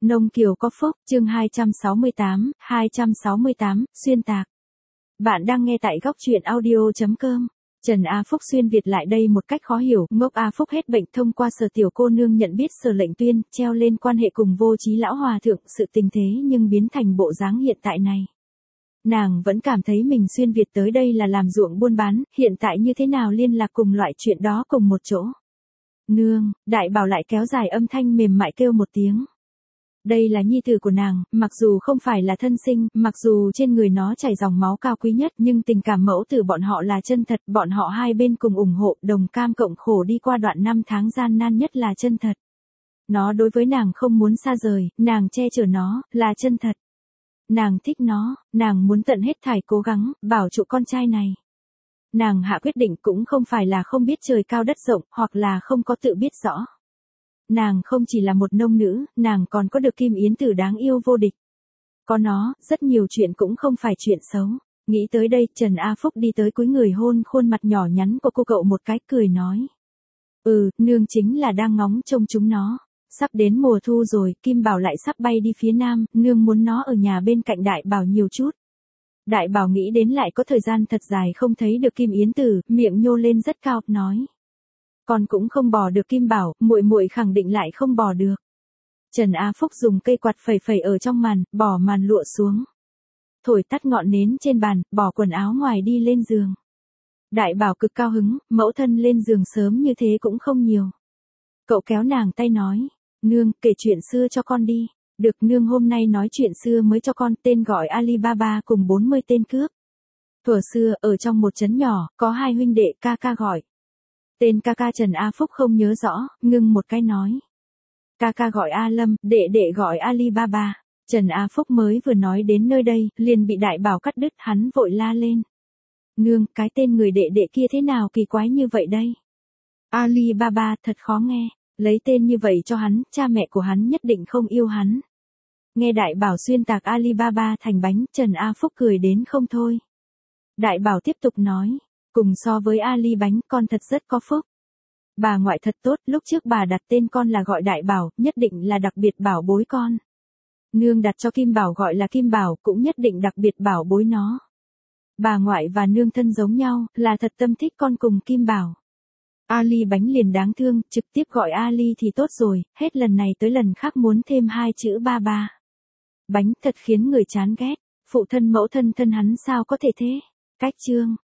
Nông Kiều có phúc, chương 268, xuyên tạc. Bạn đang nghe tại góc truyện audio.com. Trần A Phúc xuyên Việt lại đây một cách khó hiểu, ngốc A Phúc hết bệnh thông qua Sở tiểu cô nương nhận biết Sở Lệnh Tuyên, treo lên quan hệ cùng Vô Chí lão hòa thượng, sự tình thế nhưng biến thành bộ dáng hiện tại này. Nàng vẫn cảm thấy mình xuyên Việt tới đây là làm ruộng buôn bán, hiện tại như thế nào liên lạc cùng loại chuyện đó cùng một chỗ. Nương, Đại Bảo lại kéo dài âm thanh mềm mại kêu một tiếng. Đây là nhi tử của nàng, mặc dù không phải là thân sinh, mặc dù trên người nó chảy dòng máu cao quý nhất, nhưng tình cảm mẫu tử bọn họ là chân thật, bọn họ hai bên cùng ủng hộ, đồng cam cộng khổ đi qua đoạn năm tháng gian nan nhất là chân thật. Nó đối với nàng không muốn xa rời, nàng che chở nó, là chân thật. Nàng thích nó, nàng muốn tận hết thảy cố gắng, bảo trụ con trai này. Nàng hạ quyết định cũng không phải là không biết trời cao đất rộng, hoặc là không có tự biết rõ. Nàng không chỉ là một nông nữ, nàng còn có được Kim Yến Tử đáng yêu vô địch. Có nó, rất nhiều chuyện cũng không phải chuyện xấu. Nghĩ tới đây, Trần A Phúc đi tới cúi người hôn khuôn mặt nhỏ nhắn của cô cậu một cái, cười nói. Nương chính là đang ngóng trông chúng nó. Sắp đến mùa thu rồi, Kim Bảo lại sắp bay đi phía nam, nương muốn nó ở nhà bên cạnh Đại Bảo nhiều chút. Đại Bảo nghĩ đến lại có thời gian thật dài không thấy được Kim Yến Tử, miệng nhô lên rất cao, nói. Con cũng không bỏ được Kim Bảo, muội muội khẳng định lại không bỏ được. Trần A Phúc dùng cây quạt phẩy phẩy ở trong màn, bỏ màn lụa xuống. Thổi tắt ngọn nến trên bàn, bỏ quần áo ngoài đi lên giường. Đại Bảo cực cao hứng, mẫu thân lên giường sớm như thế cũng không nhiều. Cậu kéo nàng tay nói, nương, kể chuyện xưa cho con đi. Được, nương hôm nay nói chuyện xưa mới cho con, tên gọi Alibaba cùng 40 tên cướp. Thuở xưa, ở trong một trấn nhỏ, có hai huynh đệ, ca ca gọi. Tên ca ca Trần A Phúc không nhớ rõ, ngưng một cái nói. Ca ca gọi A Lâm, đệ đệ gọi Alibaba. Trần A Phúc mới vừa nói đến nơi đây, liền bị Đại Bảo cắt đứt, hắn vội la lên. Nương, cái tên người đệ đệ kia thế nào kỳ quái như vậy đây? Alibaba, thật khó nghe. Lấy tên như vậy cho hắn, cha mẹ của hắn nhất định không yêu hắn. Nghe Đại Bảo xuyên tạc Alibaba thành bánh, Trần A Phúc cười đến không thôi. Đại Bảo tiếp tục nói. Cùng so với Ali bánh, con thật rất có phúc. Bà ngoại thật tốt, lúc trước bà đặt tên con là gọi Đại Bảo, nhất định là đặc biệt bảo bối con. Nương đặt cho Kim Bảo gọi là Kim Bảo, cũng nhất định đặc biệt bảo bối nó. Bà ngoại và nương thân giống nhau, là thật tâm thích con cùng Kim Bảo. Ali bánh liền đáng thương, trực tiếp gọi Ali thì tốt rồi, hết lần này tới lần khác muốn thêm hai chữ ba ba. Bánh thật khiến người chán ghét, phụ thân mẫu thân thân hắn sao có thể thế. Cách chương.